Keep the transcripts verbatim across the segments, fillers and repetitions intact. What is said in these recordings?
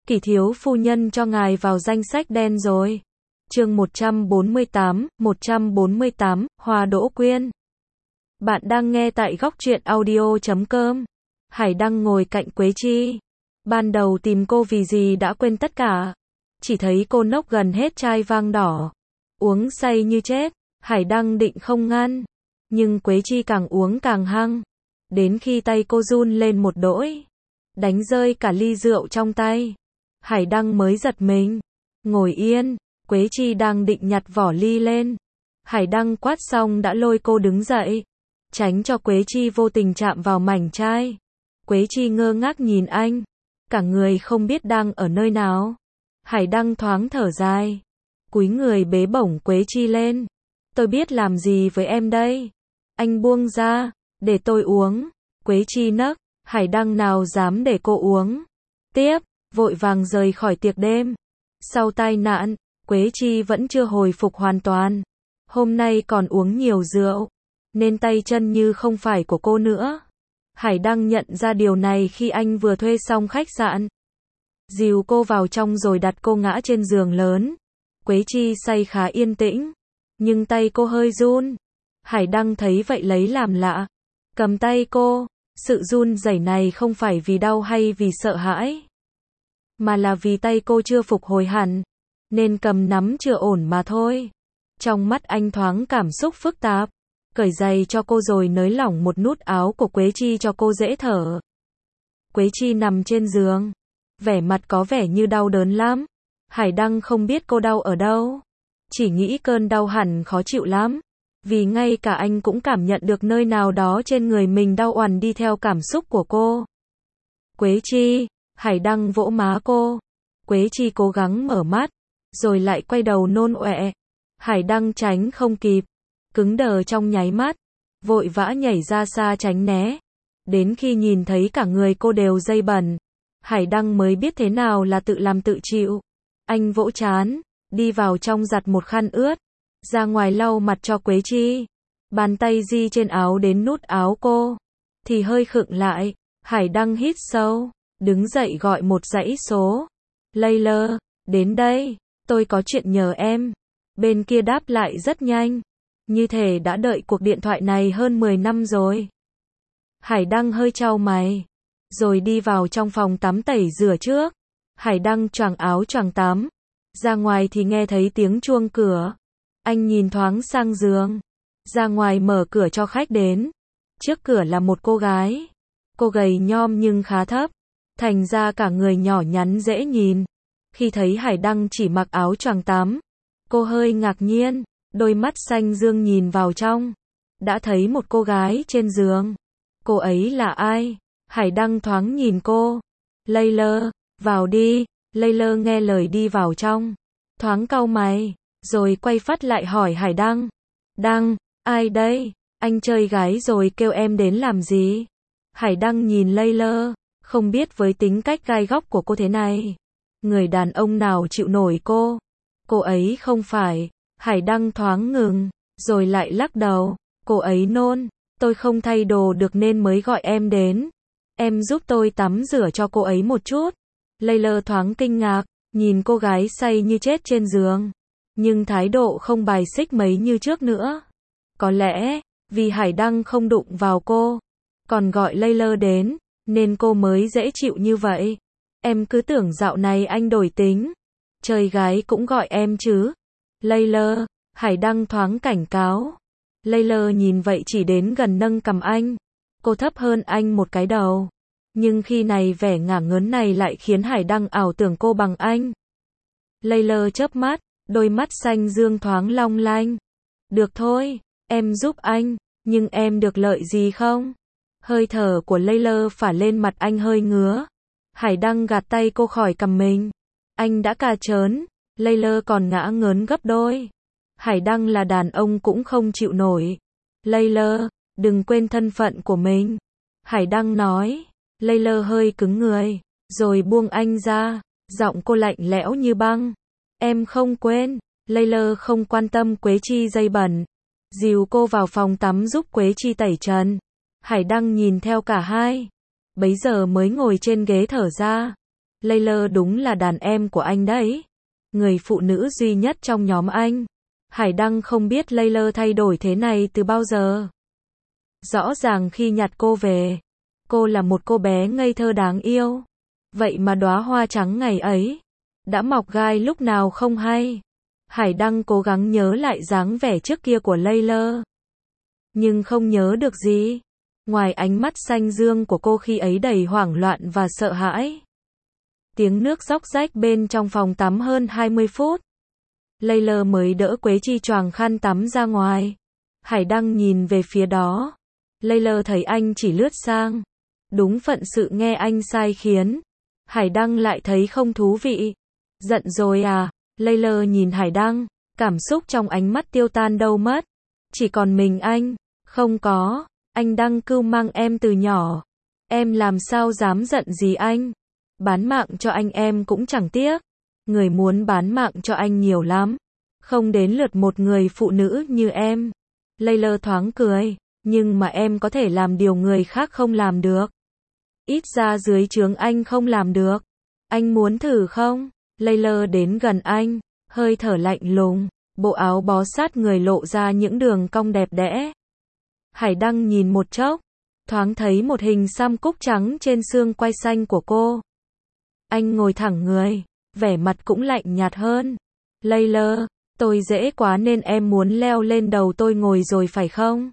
Kỷ thiếu phu nhân cho ngài vào danh sách đen rồi. Chương một trăm bốn mươi tám, một trăm bốn mươi tám, Hoa Đỗ Quyên. Bạn đang nghe tại góc truyện audio chấm com. Hải Đăng ngồi cạnh Quế Chi. Ban đầu tìm cô vì gì đã quên tất cả. Chỉ thấy cô nốc gần hết chai vang đỏ. Uống say như chết. Hải Đăng định không ngăn. Nhưng Quế Chi càng uống càng hăng. Đến khi tay cô run lên một đỗi. Đánh rơi cả ly rượu trong tay. Hải Đăng mới giật mình. Ngồi yên. Quế Chi đang định nhặt vỏ ly lên. Hải Đăng quát xong đã lôi cô đứng dậy. Tránh cho Quế Chi vô tình chạm vào mảnh chai. Quế Chi ngơ ngác nhìn anh. Cả người không biết đang ở nơi nào. Hải Đăng thoáng thở dài. Cúi người bế bổng Quế Chi lên. Tôi biết làm gì với em đây. Anh buông ra. Để tôi uống. Quế Chi nấc. Hải Đăng nào dám để cô uống. Tiếp. Vội vàng rời khỏi tiệc đêm. Sau tai nạn, Quế Chi vẫn chưa hồi phục hoàn toàn. Hôm nay còn uống nhiều rượu. Nên tay chân như không phải của cô nữa. Hải Đăng nhận ra điều này khi anh vừa thuê xong khách sạn. Dìu cô vào trong rồi đặt cô ngã trên giường lớn. Quế Chi say khá yên tĩnh. Nhưng tay cô hơi run. Hải Đăng thấy vậy lấy làm lạ. Cầm tay cô. Sự run rẩy này không phải vì đau hay vì sợ hãi. Mà là vì tay cô chưa phục hồi hẳn. Nên cầm nắm chưa ổn mà thôi. Trong mắt anh thoáng cảm xúc phức tạp. Cởi giày cho cô rồi nới lỏng một nút áo của Quế Chi cho cô dễ thở. Quế Chi nằm trên giường. Vẻ mặt có vẻ như đau đớn lắm. Hải Đăng không biết cô đau ở đâu. Chỉ nghĩ cơn đau hẳn khó chịu lắm. Vì ngay cả anh cũng cảm nhận được nơi nào đó trên người mình đau oằn đi theo cảm xúc của cô. Quế Chi. Hải Đăng vỗ má cô. Quế Chi cố gắng mở mắt. Rồi lại quay đầu nôn ọe. Hải Đăng tránh không kịp. Cứng đờ trong nháy mắt. Vội vã nhảy ra xa tránh né. Đến khi nhìn thấy cả người cô đều dây bẩn. Hải Đăng mới biết thế nào là tự làm tự chịu. Anh vỗ trán. Đi vào trong giặt một khăn ướt. Ra ngoài lau mặt cho Quế Chi. Bàn tay di trên áo đến nút áo cô. Thì hơi khựng lại. Hải Đăng hít sâu. Đứng dậy gọi một dãy số. Layla, đến đây, tôi có chuyện nhờ em. Bên kia đáp lại rất nhanh. Như thể đã đợi cuộc điện thoại này hơn mười năm rồi. Hải Đăng hơi chau mày. Rồi đi vào trong phòng tắm tẩy rửa trước. Hải Đăng choàng áo choàng tắm. Ra ngoài thì nghe thấy tiếng chuông cửa. Anh nhìn thoáng sang giường. Ra ngoài mở cửa cho khách đến. Trước cửa là một cô gái. Cô gầy nhom nhưng khá thấp. Thành ra cả người nhỏ nhắn dễ nhìn. Khi thấy Hải Đăng chỉ mặc áo choàng tắm, cô hơi ngạc nhiên, đôi mắt xanh dương nhìn vào trong. Đã thấy một cô gái trên giường. Cô ấy là ai? Hải Đăng thoáng nhìn cô. Layla, vào đi. Layla nghe lời đi vào trong. Thoáng cau mày, rồi quay phát lại hỏi Hải Đăng. Đăng, ai đây? Anh chơi gái rồi kêu em đến làm gì? Hải Đăng nhìn Layla. Không biết với tính cách gai góc của cô thế này, người đàn ông nào chịu nổi cô? Cô ấy không phải. Hải Đăng thoáng ngừng, rồi lại lắc đầu. Cô ấy nôn. Tôi không thay đồ được nên mới gọi em đến. Em giúp tôi tắm rửa cho cô ấy một chút. Layla thoáng kinh ngạc, nhìn cô gái say như chết trên giường. Nhưng thái độ không bài xích mấy như trước nữa. Có lẽ, vì Hải Đăng không đụng vào cô, còn gọi Layla đến. Nên cô mới dễ chịu như vậy. Em cứ tưởng dạo này anh đổi tính. Chơi gái cũng gọi em chứ. Layla, Hải Đăng thoáng cảnh cáo. Layla nhìn vậy chỉ đến gần nâng cằm anh. Cô thấp hơn anh một cái đầu. Nhưng khi này vẻ ngả ngớn này lại khiến Hải Đăng ảo tưởng cô bằng anh. Layla chớp mắt, đôi mắt xanh dương thoáng long lanh. Được thôi, em giúp anh, nhưng em được lợi gì không? Hơi thở của Layla phả lên mặt anh hơi ngứa. Hải Đăng gạt tay cô khỏi cằm mình. Anh đã cà trớn. Layla còn ngã ngớn gấp đôi. Hải Đăng là đàn ông cũng không chịu nổi. Layla, đừng quên thân phận của mình. Hải Đăng nói. Layla hơi cứng người. Rồi buông anh ra. Giọng cô lạnh lẽo như băng. Em không quên. Layla không quan tâm Quế Chi dây bẩn. Dìu cô vào phòng tắm giúp Quế Chi tẩy trần. Hải Đăng nhìn theo cả hai. Bấy giờ mới ngồi trên ghế thở ra. Layla đúng là đàn em của anh đấy. Người phụ nữ duy nhất trong nhóm anh. Hải Đăng không biết Layla thay đổi thế này từ bao giờ. Rõ ràng khi nhặt cô về, cô là một cô bé ngây thơ đáng yêu. Vậy mà đóa hoa trắng ngày ấy đã mọc gai lúc nào không hay. Hải Đăng cố gắng nhớ lại dáng vẻ trước kia của Layla, nhưng không nhớ được gì, ngoài ánh mắt xanh dương của cô khi ấy đầy hoảng loạn và sợ hãi. Tiếng nước róc rách bên trong phòng tắm hơn hai mươi phút. Layla mới đỡ Quế Chi choàng khăn tắm ra ngoài. Hải Đăng nhìn về phía đó. Layla thấy anh chỉ lướt sang. Đúng phận sự nghe anh sai khiến. Hải Đăng lại thấy không thú vị. Giận rồi à? Layla nhìn Hải Đăng, cảm xúc trong ánh mắt tiêu tan đâu mất. Chỉ còn mình anh. Không có, anh Đăng cưu mang em từ nhỏ. Em làm sao dám giận gì anh? Bán mạng cho anh em cũng chẳng tiếc. Người muốn bán mạng cho anh nhiều lắm. Không đến lượt một người phụ nữ như em. Layla thoáng cười. Nhưng mà em có thể làm điều người khác không làm được. Ít ra dưới trướng anh không làm được. Anh muốn thử không? Layla đến gần anh, hơi thở lạnh lùng. Bộ áo bó sát người lộ ra những đường cong đẹp đẽ. Hải Đăng nhìn một chốc, thoáng thấy một hình xăm cúc trắng trên xương quai xanh của cô. Anh ngồi thẳng người, vẻ mặt cũng lạnh nhạt hơn. Layla, tôi dễ quá nên em muốn leo lên đầu tôi ngồi rồi phải không?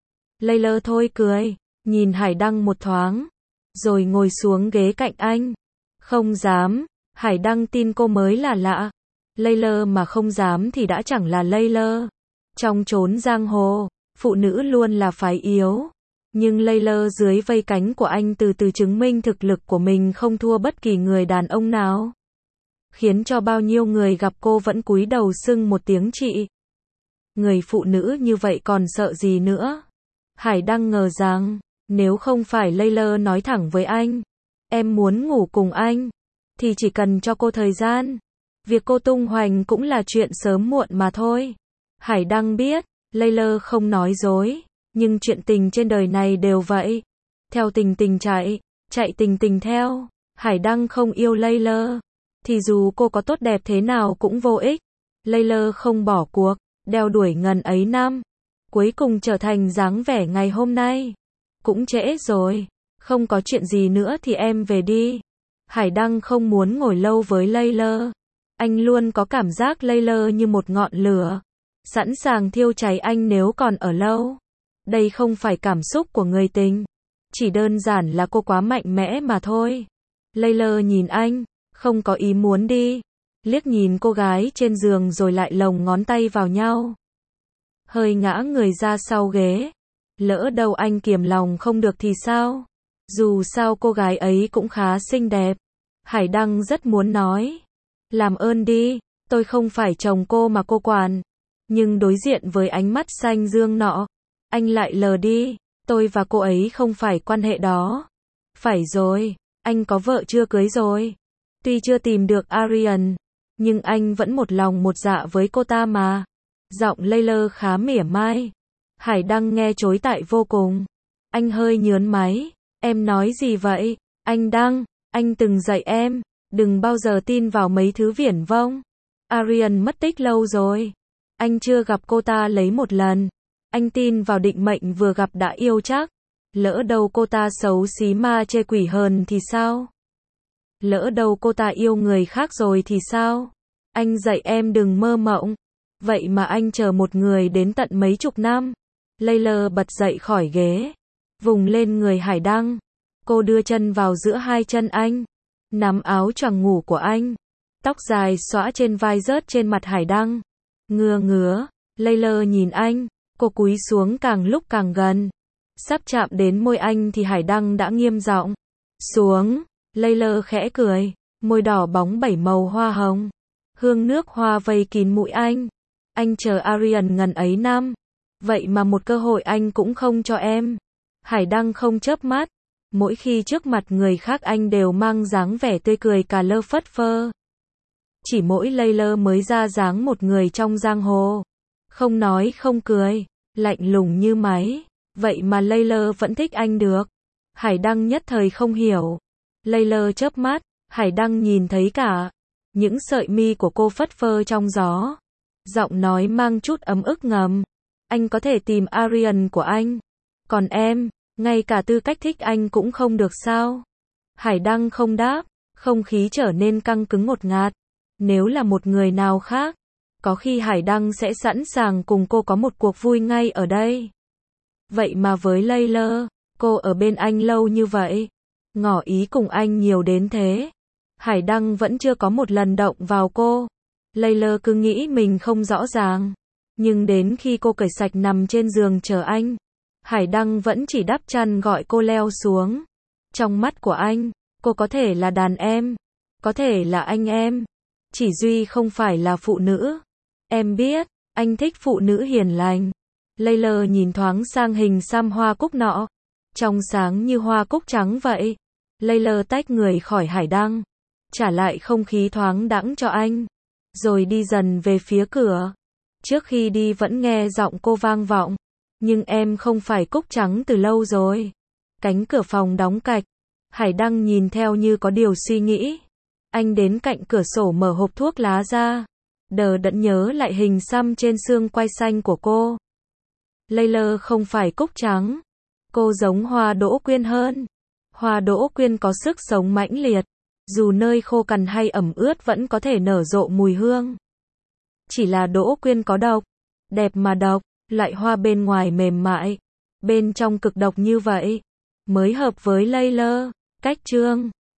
Layla thôi cười, nhìn Hải Đăng một thoáng, rồi ngồi xuống ghế cạnh anh. Không dám, Hải Đăng tin cô mới là lạ. Layla mà không dám thì đã chẳng là Layla. Trong chốn giang hồ, phụ nữ luôn là phái yếu. Nhưng Layla dưới vây cánh của anh từ từ chứng minh thực lực của mình không thua bất kỳ người đàn ông nào. Khiến cho bao nhiêu người gặp cô vẫn cúi đầu xưng một tiếng chị. Người phụ nữ như vậy còn sợ gì nữa? Hải Đăng ngờ rằng, nếu không phải Layla nói thẳng với anh, em muốn ngủ cùng anh, thì chỉ cần cho cô thời gian. Việc cô tung hoành cũng là chuyện sớm muộn mà thôi. Hải Đăng biết, Layla không nói dối, nhưng chuyện tình trên đời này đều vậy. Theo tình tình chạy, chạy tình tình theo. Hải Đăng không yêu Layla, thì dù cô có tốt đẹp thế nào cũng vô ích. Layla không bỏ cuộc, đeo đuổi ngần ấy năm, cuối cùng trở thành dáng vẻ ngày hôm nay. Cũng trễ rồi, không có chuyện gì nữa thì em về đi. Hải Đăng không muốn ngồi lâu với Layla. Anh luôn có cảm giác Layla như một ngọn lửa, sẵn sàng thiêu cháy anh nếu còn ở lâu. Đây không phải cảm xúc của người tình, chỉ đơn giản là cô quá mạnh mẽ mà thôi. Layla nhìn anh, không có ý muốn đi, liếc nhìn cô gái trên giường rồi lại lồng ngón tay vào nhau. Hơi ngã người ra sau ghế. Lỡ đâu anh kiềm lòng không được thì sao? Dù sao cô gái ấy cũng khá xinh đẹp. Hải Đăng rất muốn nói, làm ơn đi, tôi không phải chồng cô mà cô quản. Nhưng đối diện với ánh mắt xanh dương nọ, anh lại lờ đi, tôi và cô ấy không phải quan hệ đó. Phải rồi, anh có vợ chưa cưới rồi. Tuy chưa tìm được Arian, nhưng anh vẫn một lòng một dạ với cô ta mà. Giọng Layla khá mỉa mai. Hải Đăng nghe chối tại vô cùng. Anh hơi nhớn máy. Em nói gì vậy? Anh Đăng, anh từng dạy em, đừng bao giờ tin vào mấy thứ viển vông. Arian mất tích lâu rồi. Anh chưa gặp cô ta lấy một lần. Anh tin vào định mệnh vừa gặp đã yêu chắc. Lỡ đâu cô ta xấu xí ma chê quỷ hờn thì sao? Lỡ đâu cô ta yêu người khác rồi thì sao? Anh dạy em đừng mơ mộng. Vậy mà anh chờ một người đến tận mấy chục năm. Layla bật dậy khỏi ghế, vùng lên người Hải Đăng. Cô đưa chân vào giữa hai chân anh, nắm áo choàng ngủ của anh. Tóc dài xõa trên vai rớt trên mặt Hải Đăng. Ngứa ngứa, Layla nhìn anh, cô cúi xuống càng lúc càng gần. Sắp chạm đến môi anh thì Hải Đăng đã nghiêm giọng. Xuống, Layla khẽ cười, môi đỏ bóng bảy màu hoa hồng. Hương nước hoa vây kín mũi anh. Anh chờ Arian ngần ấy năm, vậy mà một cơ hội anh cũng không cho em. Hải Đăng không chớp mắt. Mỗi khi trước mặt người khác anh đều mang dáng vẻ tươi cười cà lơ phất phơ. Chỉ mỗi Layla mới ra dáng một người trong giang hồ. Không nói không cười, lạnh lùng như máy. Vậy mà Layla vẫn thích anh được. Hải Đăng nhất thời không hiểu. Layla chớp mắt, Hải Đăng nhìn thấy cả những sợi mi của cô phất phơ trong gió. Giọng nói mang chút ấm ức ngầm. Anh có thể tìm Arian của anh. Còn em, ngay cả tư cách thích anh cũng không được sao? Hải Đăng không đáp, không khí trở nên căng cứng ngột ngạt. Nếu là một người nào khác, có khi Hải Đăng sẽ sẵn sàng cùng cô có một cuộc vui ngay ở đây. Vậy mà với Layla, cô ở bên anh lâu như vậy, ngỏ ý cùng anh nhiều đến thế. Hải Đăng vẫn chưa có một lần động vào cô. Layla cứ nghĩ mình không rõ ràng. Nhưng đến khi cô cởi sạch nằm trên giường chờ anh, Hải Đăng vẫn chỉ đắp chăn gọi cô leo xuống. Trong mắt của anh, cô có thể là đàn em, có thể là anh em, chỉ duy không phải là phụ nữ. Em biết, anh thích phụ nữ hiền lành. Layla nhìn thoáng sang hình xăm hoa cúc nọ, trong sáng như hoa cúc trắng vậy. Layla tách người khỏi Hải Đăng, trả lại không khí thoáng đãng cho anh, rồi đi dần về phía cửa. Trước khi đi vẫn nghe giọng cô vang vọng. Nhưng em không phải cúc trắng từ lâu rồi. Cánh cửa phòng đóng cạch. Hải Đăng nhìn theo như có điều suy nghĩ. Anh đến cạnh cửa sổ mở hộp thuốc lá ra. Đờ đẫn nhớ lại hình xăm trên xương quai xanh của cô. Layla không phải cúc trắng. Cô giống Hoa Đỗ Quyên hơn. Hoa Đỗ Quyên có sức sống mãnh liệt. Dù nơi khô cằn hay ẩm ướt vẫn có thể nở rộ mùi hương. Chỉ là Đỗ Quyên có độc. Đẹp mà độc. Loại hoa bên ngoài mềm mại, bên trong cực độc như vậy, mới hợp với Layla. Cách chương